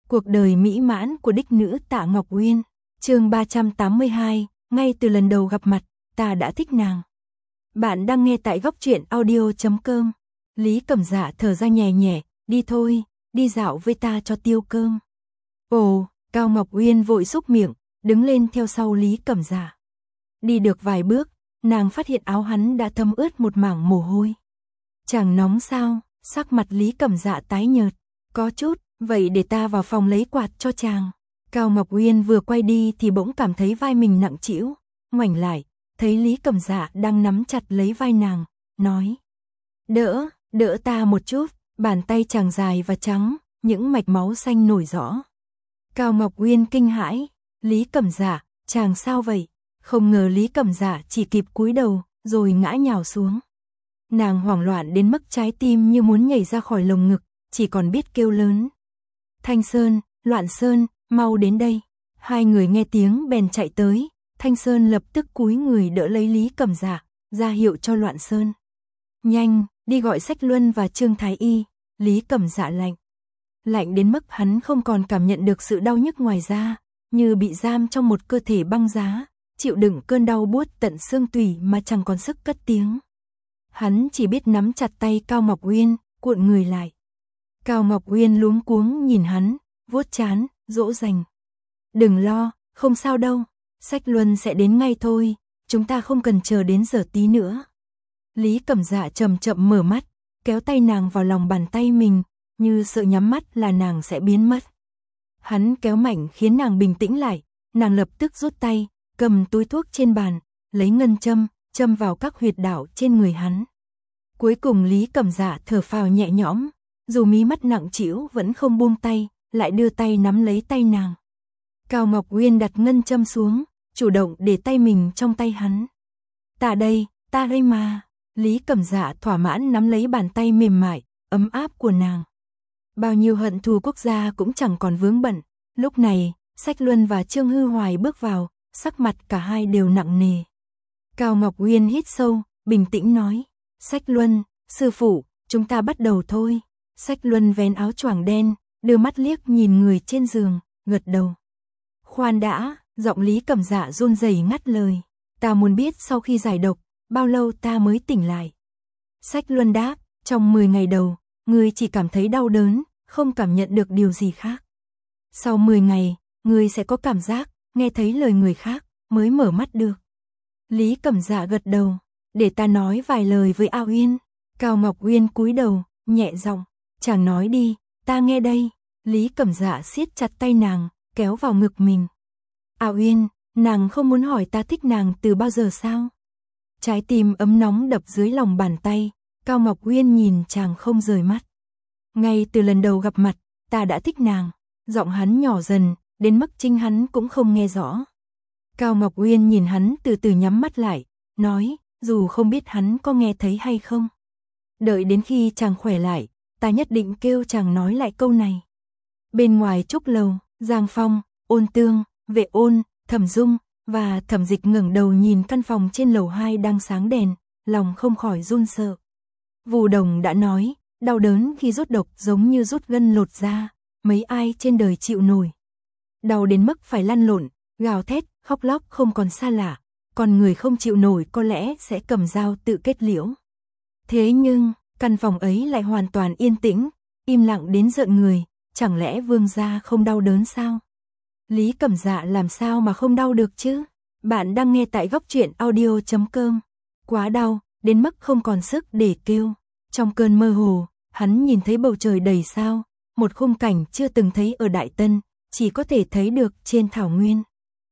Cuộc đời mỹ mãn của đích nữ Tạ Ngọc Uyên. Chương 382, ngay từ lần đầu gặp mặt, ta đã thích nàng. Bạn đang nghe tại góc truyện audio.com. Lý Cẩm Dạ thở ra nhẹ nhẹ, đi thôi, đi dạo với ta cho tiêu cơm. Ồ, Cao Ngọc Uyên vội xúc miệng, đứng lên theo sau Lý Cẩm Dạ. Đi được vài bước, nàng phát hiện áo hắn đã thấm ướt một mảng mồ hôi. Chàng nóng sao? Sắc mặt Lý Cẩm Dạ tái nhợt. Có chút, vậy để ta vào phòng lấy quạt cho chàng. Cao Ngọc Uyên vừa quay đi thì bỗng cảm thấy vai mình nặng trĩu, ngoảnh lại, thấy Lý Cẩm Dạ đang nắm chặt lấy vai nàng, nói: đỡ ta một chút. Bàn tay chàng dài và trắng, những mạch máu xanh nổi rõ. Cao Ngọc Uyên kinh hãi, Lý Cẩm Dạ, chàng sao vậy? Không ngờ Lý Cẩm Dạ chỉ kịp cúi đầu, rồi ngã nhào xuống. Nàng hoảng loạn đến mức trái tim như muốn nhảy ra khỏi lồng ngực, chỉ còn biết kêu lớn: Thanh Sơn, Loạn Sơn, mau đến đây. Hai người nghe tiếng bèn chạy tới, Thanh Sơn lập tức cúi người đỡ lấy Lý Cẩm Dạ, ra hiệu cho Loạn Sơn: nhanh, đi gọi Sách Luân và Trương Thái Y. Lý Cẩm Dạ lạnh đến mức hắn không còn cảm nhận được sự đau nhức ngoài da, như bị giam trong một cơ thể băng giá, chịu đựng cơn đau buốt tận xương tủy mà chẳng còn sức cất tiếng. Hắn chỉ biết nắm chặt tay Cao Ngọc Uyên, cuộn người lại. Cao Ngọc Uyên luống cuống nhìn hắn, vuốt trán, dỗ dành: đừng lo, không sao đâu, Sách Luân sẽ đến ngay thôi, chúng ta không cần chờ đến giờ tí nữa. Lý Cẩm Dạ chậm chậm mở mắt, kéo tay nàng vào lòng bàn tay mình, như sợ nhắm mắt là nàng sẽ biến mất. Hắn kéo mạnh khiến nàng bình tĩnh lại, nàng lập tức rút tay, cầm túi thuốc trên bàn, lấy ngân châm vào các huyệt đạo trên người hắn. Cuối cùng Lý Cẩm Dạ thở phào nhẹ nhõm, dù mí mắt nặng trĩu vẫn không buông tay, lại đưa tay nắm lấy tay nàng. Cao Ngọc Uyên đặt ngân châm xuống, chủ động để tay mình trong tay hắn. Ta đây mà. Lý Cẩm Dạ thỏa mãn nắm lấy bàn tay mềm mại, ấm áp của nàng. Bao nhiêu hận thù quốc gia cũng chẳng còn vướng bận. Lúc này, Sách Luân và Trương Hư Hoài bước vào, sắc mặt cả hai đều nặng nề. Cao Ngọc Uyên hít sâu, bình tĩnh nói: Sách Luân, sư phụ, chúng ta bắt đầu thôi. Sách Luân vén áo choàng đen, đưa mắt liếc nhìn người trên giường, gật đầu. Khoan đã, giọng Lý Cẩm Dạ run rẩy ngắt lời: ta muốn biết sau khi giải độc, bao lâu ta mới tỉnh lại. Sách Luân đáp: trong 10 ngày đầu, ngươi chỉ cảm thấy đau đớn, không cảm nhận được điều gì khác. Sau 10 ngày, ngươi sẽ có cảm giác, nghe thấy lời người khác, mới mở mắt được. Lý Cẩm Dạ gật đầu: để ta nói vài lời với A Uyên. Cao Ngọc Uyên cúi đầu, nhẹ giọng: chàng nói đi, ta nghe đây. Lý Cẩm Dạ siết chặt tay nàng, kéo vào ngực mình. A Uyên, nàng không muốn hỏi ta thích nàng từ bao giờ sao? Trái tim ấm nóng đập dưới lòng bàn tay, Cao Ngọc Uyên nhìn chàng không rời mắt. Ngay từ lần đầu gặp mặt, ta đã thích nàng. Giọng hắn nhỏ dần, đến mức chính hắn cũng không nghe rõ. Cao Ngọc Uyên nhìn hắn từ từ nhắm mắt lại, nói, dù không biết hắn có nghe thấy hay không. Đợi đến khi chàng khỏe lại, ta nhất định kêu chàng nói lại câu này. Bên ngoài trúc lầu, Giang Phong, Ôn Tương, Vệ Ôn, Thẩm Dung và Thẩm Dịch ngẩng đầu nhìn căn phòng trên lầu 2 đang sáng đèn, lòng không khỏi run sợ. Vù Đồng đã nói, đau đớn khi rút độc giống như rút gân lột da, mấy ai trên đời chịu nổi. Đau đến mức phải lăn lộn, gào thét, khóc lóc không còn xa lạ, còn người không chịu nổi có lẽ sẽ cầm dao tự kết liễu. Thế nhưng, căn phòng ấy lại hoàn toàn yên tĩnh, im lặng đến rợn người, chẳng lẽ Vương gia không đau đớn sao? Lý Cẩm Dạ làm sao mà không đau được chứ? Bạn đang nghe tại góc truyện audio.com. Quá đau, đến mức không còn sức để kêu. Trong cơn mơ hồ, hắn nhìn thấy bầu trời đầy sao, một khung cảnh chưa từng thấy ở Đại Tân, chỉ có thể thấy được trên thảo nguyên.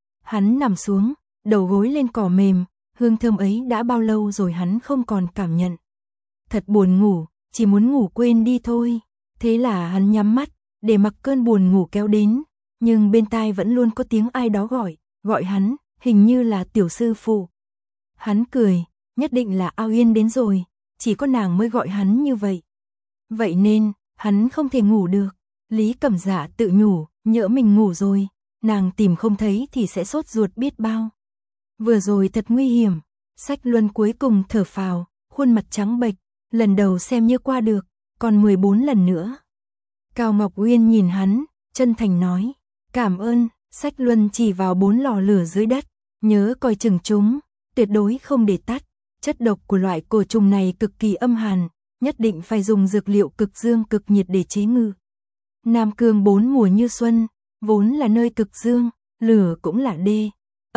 Hắn nằm xuống, đầu gối lên cỏ mềm, hương thơm ấy đã bao lâu rồi hắn không còn cảm nhận. Thật buồn ngủ, chỉ muốn ngủ quên đi thôi. Thế là hắn nhắm mắt, để mặc cơn buồn ngủ kéo đến, nhưng bên tai vẫn luôn có tiếng ai đó gọi hắn, hình như là tiểu sư phụ. Hắn cười, nhất định là A Uyên đến rồi, chỉ có nàng mới gọi hắn như vậy. Vậy nên, hắn không thể ngủ được. Lý Cẩm Dạ tự nhủ, nhỡ mình ngủ rồi, nàng tìm không thấy thì sẽ sốt ruột biết bao. Vừa rồi thật nguy hiểm. Sách Luân cuối cùng thở phào, khuôn mặt trắng bệch, lần đầu xem như qua được, còn 14 lần nữa. Cao Ngọc Uyên nhìn hắn, chân thành nói, cảm ơn. Sách Luân chỉ vào 4 lò lửa dưới đất, nhớ coi chừng chúng, tuyệt đối không để tắt. Chất độc của loại cổ trùng này cực kỳ âm hàn, nhất định phải dùng dược liệu cực dương cực nhiệt để chế ngự. Nam Cương 4 mùa như xuân, vốn là nơi cực dương, lửa cũng là đê,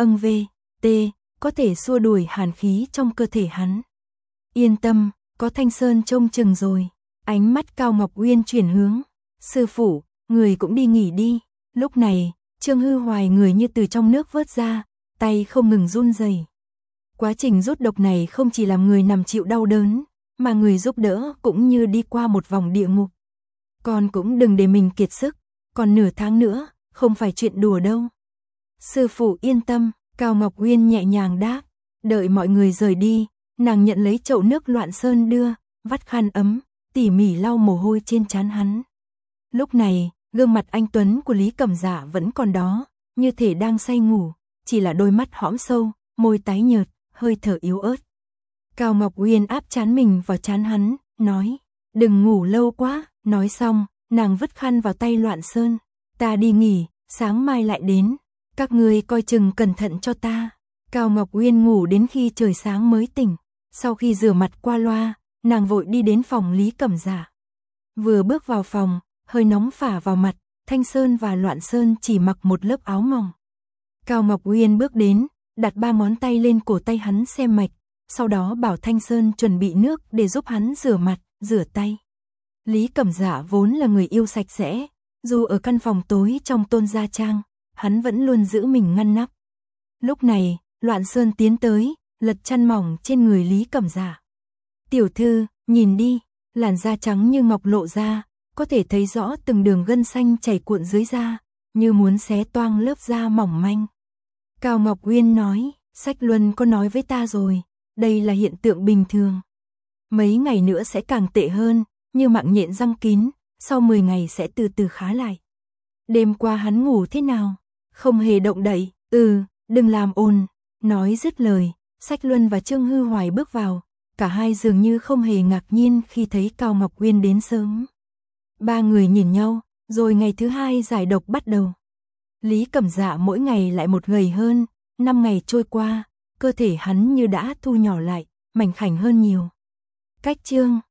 có thể xua đuổi hàn khí trong cơ thể hắn. Yên tâm, có Thanh Sơn trông chừng rồi. Ánh mắt Cao Ngọc Uyên chuyển hướng, sư phụ, người cũng đi nghỉ đi. Lúc này, Trương Hư Hoài người như từ trong nước vớt ra, tay không ngừng run rẩy. Quá trình rút độc này không chỉ làm người nằm chịu đau đớn, mà người giúp đỡ cũng như đi qua một vòng địa ngục. Con cũng đừng để mình kiệt sức, còn nửa tháng nữa, không phải chuyện đùa đâu. Sư phụ yên tâm, Cao Ngọc Uyên nhẹ nhàng đáp. Đợi mọi người rời đi, nàng nhận lấy chậu nước Loạn Sơn đưa, vắt khăn ấm, tỉ mỉ lau mồ hôi trên trán hắn. Lúc này, gương mặt anh tuấn của Lý Cẩm Dạ vẫn còn đó, như thể đang say ngủ, chỉ là đôi mắt hõm sâu, môi tái nhợt, hơi thở yếu ớt. Cao Ngọc Uyên áp trán mình vào trán hắn, nói, đừng ngủ lâu quá. Nói xong, nàng vứt khăn vào tay Loạn Sơn, ta đi nghỉ, sáng mai lại đến, các ngươi coi chừng cẩn thận cho ta. Cao Ngọc Uyên ngủ đến khi trời sáng mới tỉnh, sau khi rửa mặt qua loa, nàng vội đi đến phòng Lý Cẩm Dạ. Vừa bước vào phòng, hơi nóng phả vào mặt, Thanh Sơn và Loạn Sơn chỉ mặc một lớp áo mỏng. Cao Ngọc Uyên bước đến, đặt 3 ngón tay lên cổ tay hắn xem mạch, sau đó bảo Thanh Sơn chuẩn bị nước để giúp hắn rửa mặt, rửa tay. Lý Cẩm Dạ vốn là người yêu sạch sẽ, dù ở căn phòng tối trong Tôn gia trang, hắn vẫn luôn giữ mình ngăn nắp. Lúc này, Loạn Sơn tiến tới, lật chăn mỏng trên người Lý Cẩm Dạ. Tiểu thư, nhìn đi, làn da trắng như ngọc lộ ra, có thể thấy rõ từng đường gân xanh chảy cuộn dưới da, như muốn xé toang lớp da mỏng manh. Cao Ngọc Uyên nói, Sách Luân có nói với ta rồi, đây là hiện tượng bình thường. Mấy ngày nữa sẽ càng tệ hơn, như mạng nhện răng kín, sau 10 ngày sẽ từ từ khá lại. Đêm qua hắn ngủ thế nào? Không hề động đậy. Đừng làm ồn. Nói dứt lời, Sách Luân và Trương Hư Hoài bước vào, cả hai dường như không hề ngạc nhiên khi thấy Cao Ngọc Uyên đến sớm. 3 người nhìn nhau, rồi ngày thứ 2 giải độc bắt đầu. Lý Cẩm Dạ mỗi ngày lại một gầy hơn, 5 ngày trôi qua, cơ thể hắn như đã thu nhỏ lại, mảnh khảnh hơn nhiều. Cách chương